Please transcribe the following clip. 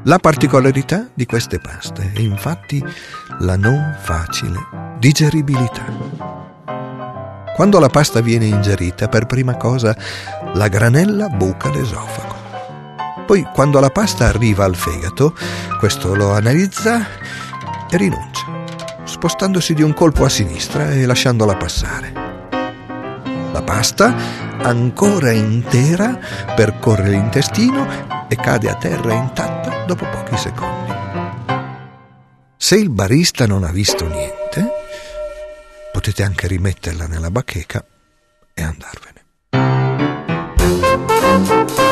La particolarità di queste paste è infatti la non facile digeribilità. Quando la pasta viene ingerita, per prima cosa la granella buca l'esofago. Poi, quando la pasta arriva al fegato, questo lo analizza e rinuncia, spostandosi di un colpo a sinistra e lasciandola passare. La pasta, ancora intera, percorre l'intestino e cade a terra intatta dopo pochi secondi. Se il barista non ha visto niente, potete anche rimetterla nella bacheca e andarvene.